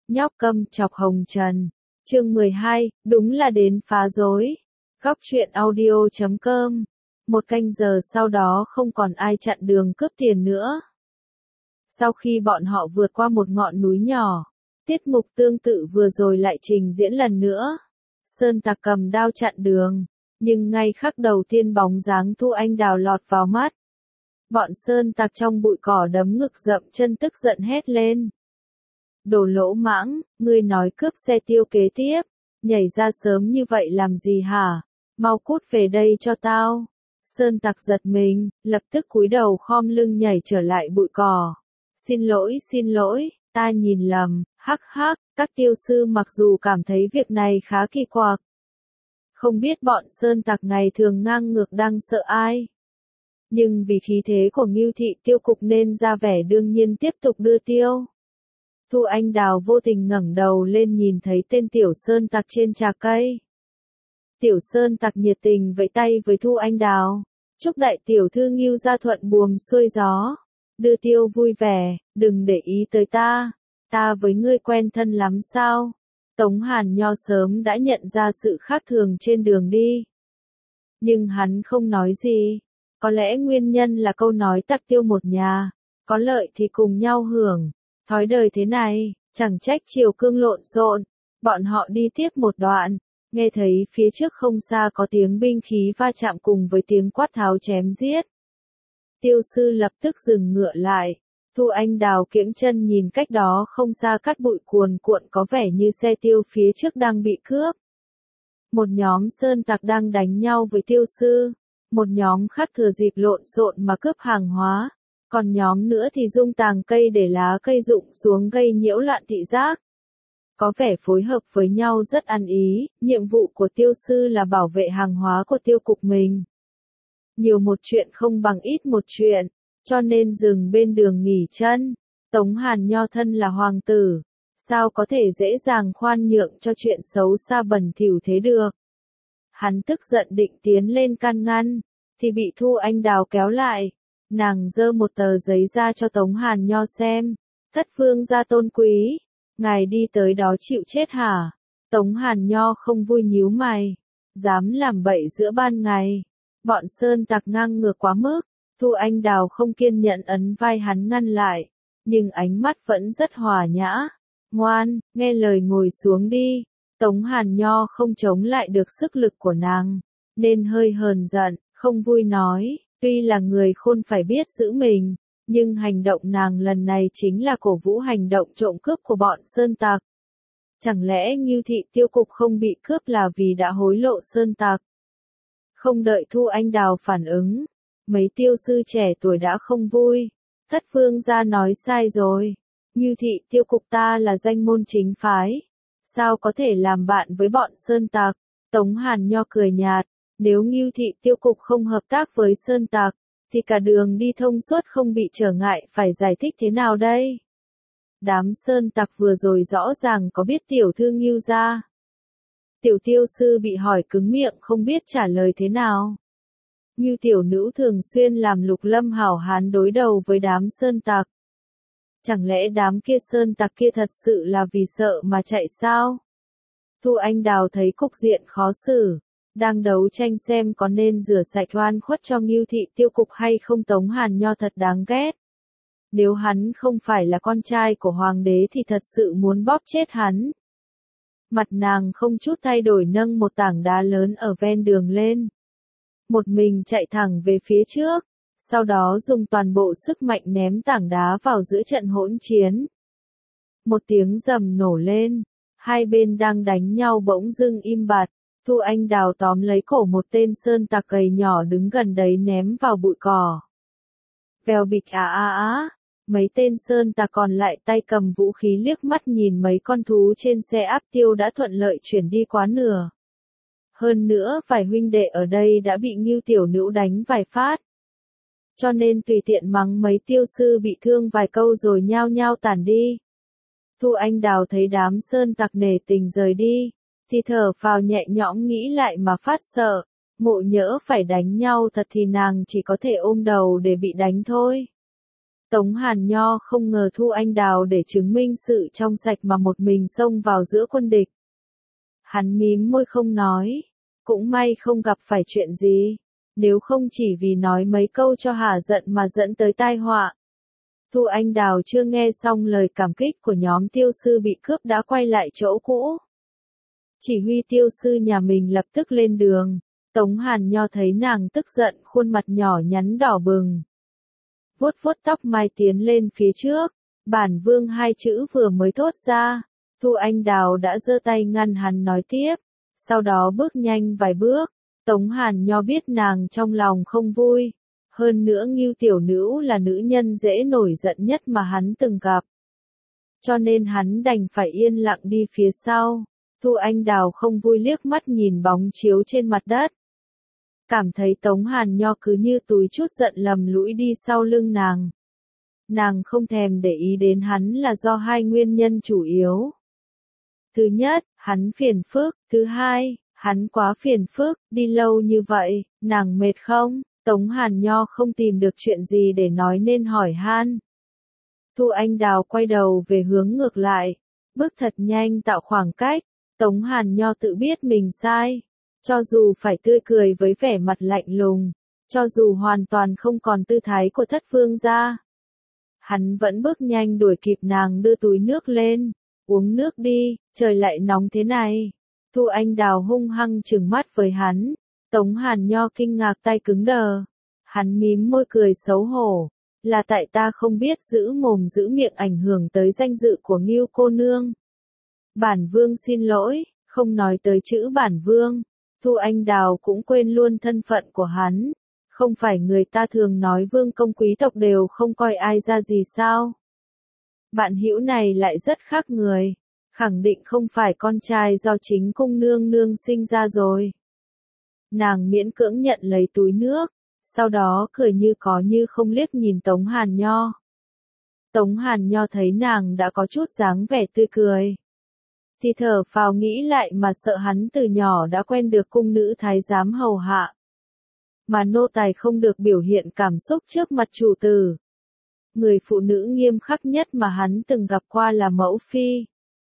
Nhóc câm chọc hồng trần. Chương 12, đúng là đến phá rối. Góc truyện audio.com. Một canh giờ sau đó không còn ai chặn đường cướp tiền nữa. Sau khi bọn họ vượt qua một ngọn núi nhỏ, tiết mục tương tự vừa rồi lại trình diễn lần nữa. Sơn Tặc cầm đao chặn đường, nhưng ngay khắc đầu tiên bóng dáng Thu Anh Đào lọt vào mắt. Bọn Sơn Tặc trong bụi cỏ đấm ngực dậm chân tức giận hét lên. Đồ lỗ mãng, ngươi nói cướp xe tiêu kế tiếp, nhảy ra sớm như vậy làm gì hả? Mau cút về đây cho tao. Sơn Tặc giật mình, lập tức cúi đầu khom lưng nhảy trở lại bụi cỏ. Xin lỗi, ta nhìn lầm, hắc hắc, các tiêu sư mặc dù cảm thấy việc này khá kỳ quặc. Không biết bọn Sơn Tặc ngày thường ngang ngược đang sợ ai. Nhưng vì khí thế của Ngưu Thị Tiêu Cục nên ra vẻ đương nhiên tiếp tục đưa tiêu. Thu Anh Đào vô tình ngẩng đầu lên nhìn thấy tên Tiểu Sơn Tặc trên trà cây. Tiểu Sơn Tặc nhiệt tình vẫy tay với Thu Anh Đào. Chúc đại tiểu thư Ngưu gia thuận buồm xuôi gió. Đưa tiêu vui vẻ, đừng để ý tới ta. Ta với ngươi quen thân lắm sao? Tống Hàn Nho sớm đã nhận ra sự khác thường trên đường đi. Nhưng hắn không nói gì. Có lẽ nguyên nhân là câu nói tặc tiêu một nhà. Có lợi thì cùng nhau hưởng. Thói đời thế này, chẳng trách chiều cương lộn xộn. Bọn họ đi tiếp một đoạn. Nghe thấy phía trước không xa có tiếng binh khí va chạm cùng với tiếng quát tháo chém giết. Tiêu sư lập tức dừng ngựa lại. Thu Anh Đào kiễng chân nhìn cách đó không xa cát bụi cuồn cuộn có vẻ như xe tiêu phía trước đang bị cướp. Một nhóm Sơn Tặc đang đánh nhau với tiêu sư. Một nhóm khác thừa dịp lộn xộn mà cướp hàng hóa. Còn nhóm nữa thì dung tàng cây để lá cây rụng xuống gây nhiễu loạn thị giác. Có vẻ phối hợp với nhau rất ăn ý, nhiệm vụ của tiêu sư là bảo vệ hàng hóa của tiêu cục mình. Nhiều một chuyện không bằng ít một chuyện, cho nên dừng bên đường nghỉ chân. Tống Hàn Nho thân là hoàng tử, sao có thể dễ dàng khoan nhượng cho chuyện xấu xa bẩn thỉu thế được. Hắn tức giận định tiến lên can ngăn, thì bị Thu Anh Đào kéo lại. Nàng giơ một tờ giấy ra cho Tống Hàn Nho xem. Thất vương gia tôn quý, ngài đi tới đó chịu chết hả? Tống Hàn Nho không vui nhíu mày. Dám làm bậy giữa ban ngày. Bọn Sơn Tặc ngang ngược quá mức. Thu Anh Đào không kiên nhẫn ấn vai hắn ngăn lại. Nhưng ánh mắt vẫn rất hòa nhã. Ngoan, nghe lời ngồi xuống đi. Tống Hàn Nho không chống lại được sức lực của nàng. Nên hơi hờn giận, không vui nói. Tuy là người khôn phải biết giữ mình, nhưng hành động nàng lần này chính là cổ vũ hành động trộm cướp của bọn Sơn Tặc. Chẳng lẽ Ngưu Thị Tiêu Cục không bị cướp là vì đã hối lộ Sơn Tặc? Không đợi Thu Anh Đào phản ứng, mấy tiêu sư trẻ tuổi đã không vui. Thất vương gia nói sai rồi. Ngưu Thị Tiêu Cục ta là danh môn chính phái. Sao có thể làm bạn với bọn Sơn Tặc? Tống Hàn Nho cười nhạt. Nếu Ngưu Thị Tiêu Cục không hợp tác với Sơn Tặc, thì cả đường đi thông suốt không bị trở ngại, phải giải thích thế nào đây? Đám Sơn Tặc vừa rồi rõ ràng có biết tiểu thư Ngưu gia. Tiểu tiêu sư bị hỏi cứng miệng không biết trả lời thế nào. Ngưu tiểu nữ thường xuyên làm Lục Lâm hảo hán đối đầu với đám Sơn Tặc. Chẳng lẽ đám kia Sơn Tặc kia thật sự là vì sợ mà chạy sao? Thu Anh Đào thấy cục diện khó xử. Đang đấu tranh xem có nên rửa sạch oan khuất cho Ngưu Thị Tiêu Cục hay không. Tống Hàn Nho thật đáng ghét. Nếu hắn không phải là con trai của hoàng đế thì thật sự muốn bóp chết hắn. Mặt nàng không chút thay đổi nâng một tảng đá lớn ở ven đường lên. Một mình chạy thẳng về phía trước, sau đó dùng toàn bộ sức mạnh ném tảng đá vào giữa trận hỗn chiến. Một tiếng rầm nổ lên, hai bên đang đánh nhau bỗng dưng im bặt. Thu Anh Đào tóm lấy cổ một tên Sơn Tặc gầy nhỏ đứng gần đấy ném vào bụi cỏ. Vèo bịch mấy tên Sơn Tặc còn lại tay cầm vũ khí liếc mắt nhìn mấy con thú trên xe áp tiêu đã thuận lợi chuyển đi quá nửa. Hơn nữa vài huynh đệ ở đây đã bị Ngưu tiểu nữ đánh vài phát. Cho nên tùy tiện mắng mấy tiêu sư bị thương vài câu rồi nhao nhao tản đi. Thu Anh Đào thấy đám Sơn Tặc nể tình rời đi. Thì thở phào nhẹ nhõm nghĩ lại mà phát sợ, ngộ nhỡ phải đánh nhau thật thì nàng chỉ có thể ôm đầu để bị đánh thôi. Tống Hàn Nho không ngờ Thu Anh Đào để chứng minh sự trong sạch mà một mình xông vào giữa quân địch. Hắn mím môi không nói. Cũng may không gặp phải chuyện gì. Nếu không chỉ vì nói mấy câu cho hả giận mà dẫn tới tai họa. Thu Anh Đào chưa nghe xong lời cảm kích của nhóm tiêu sư bị cướp đã quay lại chỗ cũ. Chỉ huy tiêu sư nhà mình lập tức lên đường. Tống Hàn Nho thấy nàng tức giận, khuôn mặt nhỏ nhắn đỏ bừng. Vuốt vuốt tóc mai tiến lên phía trước. Bản vương hai chữ vừa mới thốt ra. Thu Anh Đào đã giơ tay ngăn hắn nói tiếp. Sau đó bước nhanh vài bước. Tống Hàn Nho biết nàng trong lòng không vui. Hơn nữa Ngưu tiểu nữ là nữ nhân dễ nổi giận nhất mà hắn từng gặp. Cho nên hắn đành phải yên lặng đi phía sau. Thu Anh Đào không vui liếc mắt nhìn bóng chiếu trên mặt đất. Cảm thấy Tống Hàn Nho cứ như túi chút giận lầm lũi đi sau lưng nàng. Nàng không thèm để ý đến hắn là do hai nguyên nhân chủ yếu. Thứ nhất, hắn phiền phức. Thứ hai, hắn quá phiền phức. Đi lâu như vậy, nàng mệt không? Tống Hàn Nho không tìm được chuyện gì để nói nên hỏi han. Thu Anh Đào quay đầu về hướng ngược lại. Bước thật nhanh tạo khoảng cách. Tống Hàn Nho tự biết mình sai. Cho dù phải tươi cười với vẻ mặt lạnh lùng. Cho dù hoàn toàn không còn tư thái của thất vương gia. Hắn vẫn bước nhanh đuổi kịp nàng đưa túi nước lên. Uống nước đi, trời lại nóng thế này. Thu Anh Đào hung hăng trừng mắt với hắn. Tống Hàn Nho kinh ngạc tay cứng đờ. Hắn mím môi cười xấu hổ. Là tại ta không biết giữ mồm giữ miệng ảnh hưởng tới danh dự của Ngưu cô nương. Bản vương xin lỗi, không nói tới chữ bản vương. Thu Anh Đào cũng quên luôn thân phận của hắn. Không phải người ta thường nói vương công quý tộc đều không coi ai ra gì sao? Bạn hữu này lại rất khác người. Khẳng định không phải con trai do chính cung nương nương sinh ra rồi. Nàng miễn cưỡng nhận lấy túi nước. Sau đó cười như có như không liếc nhìn Tống Hàn Nho. Tống Hàn Nho thấy nàng đã có chút dáng vẻ tươi cười. Thì thở phào nghĩ lại mà sợ hắn từ nhỏ đã quen được cung nữ thái giám hầu hạ. Mà nô tài không được biểu hiện cảm xúc trước mặt chủ tử. Người phụ nữ nghiêm khắc nhất mà hắn từng gặp qua là mẫu phi.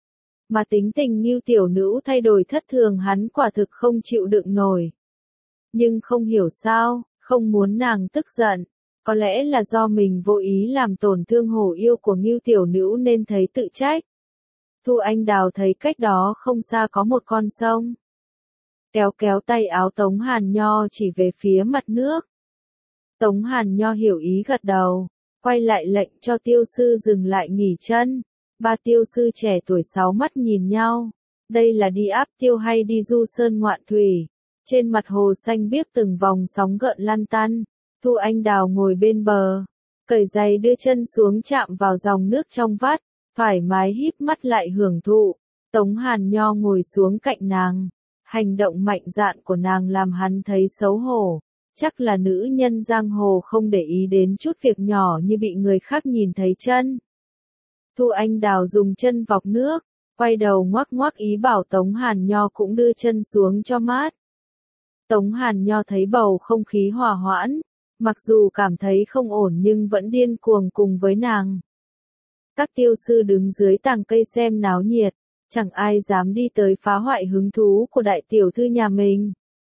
Mà tính tình như tiểu nữ thay đổi thất thường hắn quả thực không chịu đựng nổi. Nhưng không hiểu sao, không muốn nàng tức giận. Có lẽ là do mình vô ý làm tổn thương hổ yêu của Ngưu tiểu nữ nên thấy tự trách. Thu Anh Đào thấy cách đó không xa có một con sông. Kéo kéo tay áo Tống Hàn Nho chỉ về phía mặt nước. Tống Hàn Nho hiểu ý gật đầu, quay lại lệnh cho tiêu sư dừng lại nghỉ chân. Ba tiêu sư trẻ tuổi sáu mắt nhìn nhau. Đây là đi áp tiêu hay đi du sơn ngoạn thủy? Trên mặt hồ xanh biếc từng vòng sóng gợn lăn tăn. Thu Anh Đào ngồi bên bờ, cởi giày đưa chân xuống chạm vào dòng nước trong vắt, thoải mái híp mắt lại hưởng thụ. Tống Hàn Nho ngồi xuống cạnh nàng. Hành động mạnh dạn của nàng làm hắn thấy xấu hổ. Chắc là nữ nhân giang hồ không để ý đến chút việc nhỏ như bị người khác nhìn thấy chân. Thu Anh Đào dùng chân vọc nước, quay đầu ngoắc ngoắc ý bảo Tống Hàn Nho cũng đưa chân xuống cho mát. Tống Hàn Nho thấy bầu không khí hòa hoãn, mặc dù cảm thấy không ổn nhưng vẫn điên cuồng cùng với nàng. Các tiêu sư đứng dưới tàng cây xem náo nhiệt, chẳng ai dám đi tới phá hoại hứng thú của đại tiểu thư nhà mình.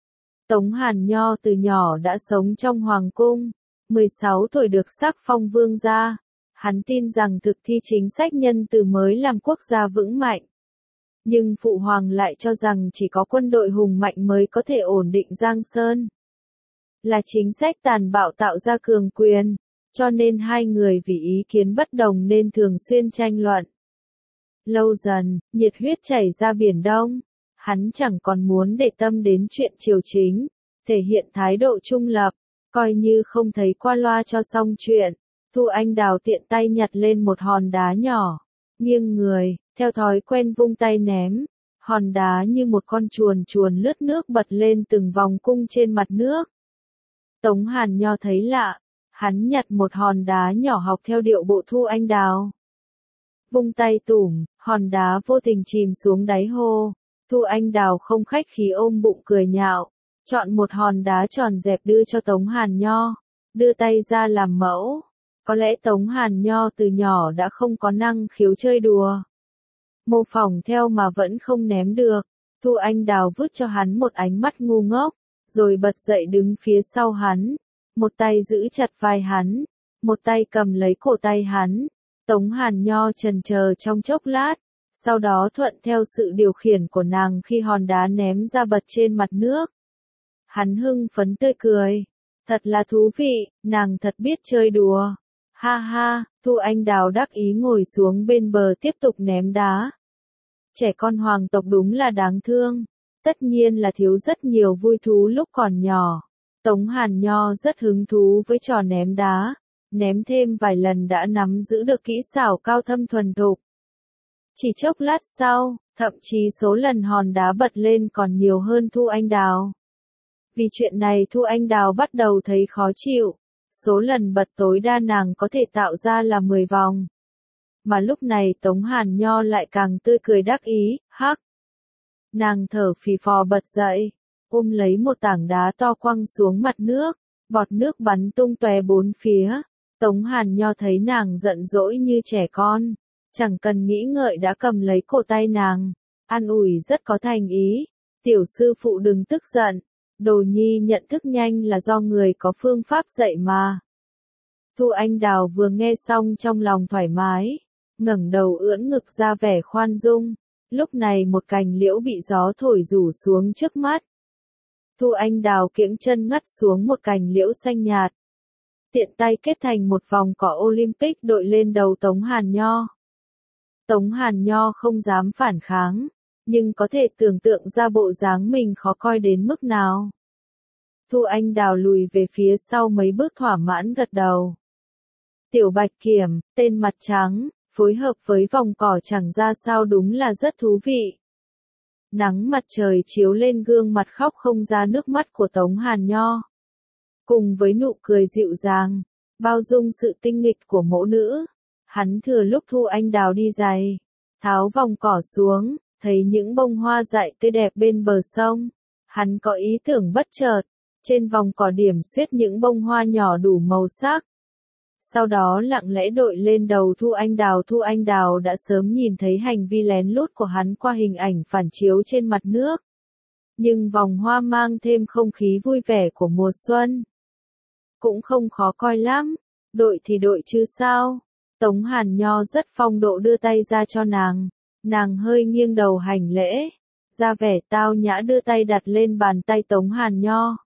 Tống Hàn Nho từ nhỏ đã sống trong hoàng cung, 16 tuổi được sắc phong vương gia. Hắn tin rằng thực thi chính sách nhân từ mới làm quốc gia vững mạnh. Nhưng phụ hoàng lại cho rằng chỉ có quân đội hùng mạnh mới có thể ổn định Giang Sơn. Là chính sách tàn bạo tạo ra cường quyền, cho nên hai người vì ý kiến bất đồng nên thường xuyên tranh luận. Lâu dần, nhiệt huyết chảy ra biển đông. Hắn chẳng còn muốn để tâm đến chuyện triều chính, thể hiện thái độ trung lập, coi như không thấy qua loa cho xong chuyện. Thu Anh Đào tiện tay nhặt lên một hòn đá nhỏ, nghiêng người, theo thói quen vung tay ném. Hòn đá như một con chuồn chuồn lướt nước bật lên từng vòng cung trên mặt nước. Tống Hàn Nho thấy lạ, hắn nhặt một hòn đá nhỏ học theo điệu bộ Thu Anh Đào. Vung tay tủm, hòn đá vô tình chìm xuống đáy hồ. Thu Anh Đào không khách khí ôm bụng cười nhạo, chọn một hòn đá tròn dẹp đưa cho Tống Hàn Nho, đưa tay ra làm mẫu. Có lẽ Tống Hàn Nho từ nhỏ đã không có năng khiếu chơi đùa. Mô phỏng theo mà vẫn không ném được. Thu Anh Đào vứt cho hắn một ánh mắt ngu ngốc, rồi bật dậy đứng phía sau hắn. Một tay giữ chặt vai hắn, một tay cầm lấy cổ tay hắn. Tống Hàn Nho chần chờ trong chốc lát, sau đó thuận theo sự điều khiển của nàng khi hòn đá ném ra bật trên mặt nước. Hắn hưng phấn tươi cười. Thật là thú vị, nàng thật biết chơi đùa. Ha ha, Thu Anh Đào đắc ý ngồi xuống bên bờ tiếp tục ném đá. Trẻ con hoàng tộc đúng là đáng thương. Tất nhiên là thiếu rất nhiều vui thú lúc còn nhỏ. Tống Hàn Nho rất hứng thú với trò ném đá. Ném thêm vài lần đã nắm giữ được kỹ xảo cao thâm thuần thục. Chỉ chốc lát sau, thậm chí số lần hòn đá bật lên còn nhiều hơn Thu Anh Đào. Vì chuyện này Thu Anh Đào bắt đầu thấy khó chịu. Số lần bật tối đa nàng có thể tạo ra là 10 vòng. Mà lúc này Tống Hàn Nho lại càng tươi cười đắc ý, hắc. Nàng thở phì phò bật dậy, ôm lấy một tảng đá to quăng xuống mặt nước, bọt nước bắn tung tóe bốn phía. Tống Hàn Nho thấy nàng giận dỗi như trẻ con, chẳng cần nghĩ ngợi đã cầm lấy cổ tay nàng, an ủi rất có thành ý. Tiểu sư phụ đừng tức giận, Đồ Nhi nhận thức nhanh là do người có phương pháp dạy mà. Thu Anh Đào vừa nghe xong trong lòng thoải mái, ngẩng đầu ưỡn ngực ra vẻ khoan dung. Lúc này một cành liễu bị gió thổi rủ xuống trước mắt. Thu Anh Đào kiễng chân ngắt xuống một cành liễu xanh nhạt. Tiện tay kết thành một vòng cỏ Olympic đội lên đầu Tống Hàn Nho. Tống Hàn Nho không dám phản kháng, nhưng có thể tưởng tượng ra bộ dáng mình khó coi đến mức nào. Thu Anh Đào lùi về phía sau mấy bước thỏa mãn gật đầu. Tiểu Bạch Kiểm, tên mặt trắng, phối hợp với vòng cỏ chẳng ra sao đúng là rất thú vị. Nắng mặt trời chiếu lên gương mặt khóc không ra nước mắt của Tống Hàn Nho. Cùng với nụ cười dịu dàng, bao dung sự tinh nghịch của mẫu nữ, hắn thừa lúc Thu Anh Đào đi giày, tháo vòng cỏ xuống, thấy những bông hoa dại tươi đẹp bên bờ sông. Hắn có ý tưởng bất chợt, trên vòng cỏ điểm xuyết những bông hoa nhỏ đủ màu sắc. Sau đó lặng lẽ đội lên đầu Thu Anh Đào. Thu Anh Đào đã sớm nhìn thấy hành vi lén lút của hắn qua hình ảnh phản chiếu trên mặt nước. Nhưng vòng hoa mang thêm không khí vui vẻ của mùa xuân. Cũng không khó coi lắm, đội thì đội chứ sao. Tống Hàn Nho rất phong độ đưa tay ra cho nàng. Nàng hơi nghiêng đầu hành lễ, ra vẻ tao nhã đưa tay đặt lên bàn tay Tống Hàn Nho.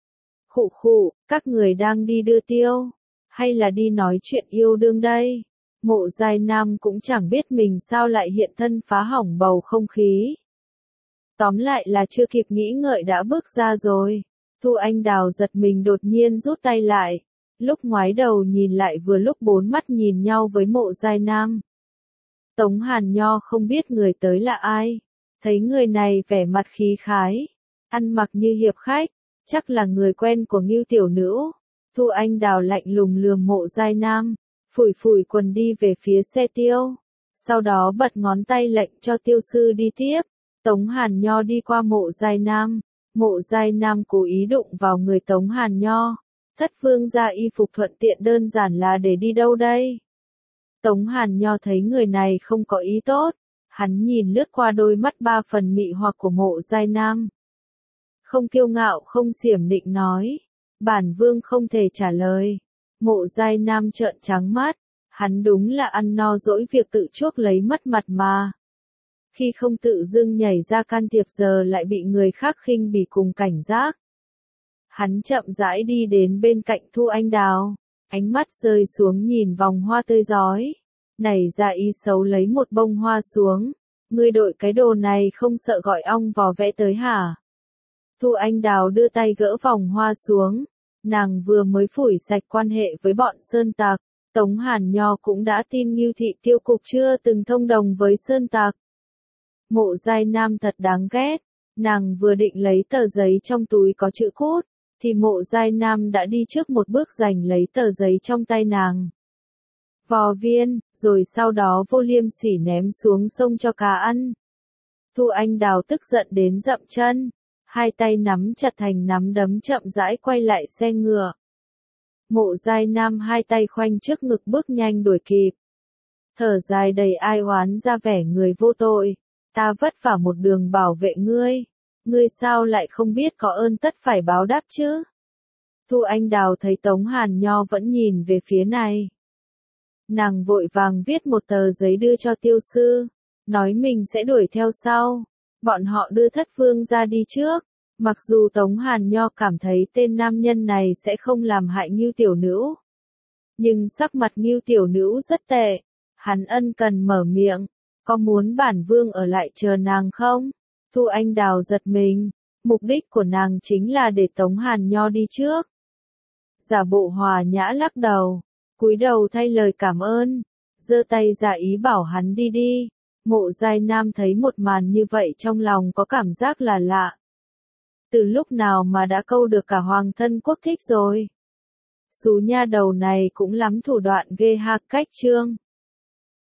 Khụ khụ, các người đang đi đưa tiêu, hay là đi nói chuyện yêu đương đây? Mộ Giai Nam cũng chẳng biết mình sao lại hiện thân phá hỏng bầu không khí. Tóm lại là chưa kịp nghĩ ngợi đã bước ra rồi. Thu Anh Đào giật mình đột nhiên rút tay lại. Lúc ngoái đầu nhìn lại vừa lúc bốn mắt nhìn nhau với Mộ Giai Nam. Tống Hàn Nho không biết người tới là ai. Thấy người này vẻ mặt khí khái, ăn mặc như hiệp khách, chắc là người quen của Ngưu tiểu nữ. Thu Anh Đào lạnh lùng lườm Mộ Giai Nam, phủi phủi quần đi về phía xe tiêu. Sau đó bật ngón tay lệnh cho tiêu sư đi tiếp. Tống Hàn Nho đi qua Mộ Giai Nam. Mộ Giai Nam cố ý đụng vào người Tống Hàn Nho. Thất vương gia y phục thuận tiện đơn giản là để đi đâu đây? Tống Hàn Nho thấy người này không có ý tốt. Hắn nhìn lướt qua đôi mắt ba phần mị hoặc của Mộ Giai Nam. Không kiêu ngạo không xiểm nịnh nói. Bản vương không thể trả lời. Mộ Giai Nam trợn trắng mắt. Hắn đúng là ăn no dỗi việc tự chuốc lấy mất mặt mà. Khi không tự dưng nhảy ra can thiệp giờ lại bị người khác khinh bỉ cùng cảnh giác. Hắn chậm rãi đi đến bên cạnh Thu Anh Đào. Ánh mắt rơi xuống nhìn vòng hoa tươi rói. Nảy ra ý xấu lấy một bông hoa xuống. Ngươi đội cái đồ này không sợ gọi ong vò vẽ tới hả? Thu Anh Đào đưa tay gỡ vòng hoa xuống. Nàng vừa mới phủi sạch quan hệ với bọn sơn tặc. Tống Hàn Nho cũng đã tin Ngưu thị tiêu cục chưa từng thông đồng với sơn tặc. Mộ Giai Nam thật đáng ghét. Nàng vừa định lấy tờ giấy trong túi có chữ cút, thì Mộ Giai Nam đã đi trước một bước giành lấy tờ giấy trong tay nàng. Vò viên, rồi sau đó vô liêm sỉ ném xuống sông cho cá ăn. Thu Anh Đào tức giận đến dậm chân, hai tay nắm chặt thành nắm đấm chậm rãi quay lại xe ngựa. Mộ Giai Nam hai tay khoanh trước ngực bước nhanh đuổi kịp. Thở dài đầy ai oán ra vẻ người vô tội. Ta vất vả một đường bảo vệ ngươi. Ngươi sao lại không biết có ơn tất phải báo đáp chứ? Thu Anh Đào thấy Tống Hàn Nho vẫn nhìn về phía này. Nàng vội vàng viết một tờ giấy đưa cho Tiêu sư, nói mình sẽ đuổi theo sau. Bọn họ đưa Thất Vương ra đi trước. Mặc dù Tống Hàn Nho cảm thấy tên nam nhân này sẽ không làm hại Ngưu tiểu nữ, nhưng sắc mặt Ngưu tiểu nữ rất tệ. Hắn ân cần mở miệng, có muốn bản vương ở lại chờ nàng không? Thu Anh Đào giật mình, mục đích của nàng chính là để Tống Hàn Nho đi trước. Giả bộ hòa nhã lắc đầu, cúi đầu thay lời cảm ơn, giơ tay ra ý bảo hắn đi đi. Mộ Giai Nam thấy một màn như vậy trong lòng có cảm giác là lạ. Từ lúc nào mà đã câu được cả hoàng thân quốc thích rồi? Xú nha đầu này cũng lắm thủ đoạn ghê ha. Cách chương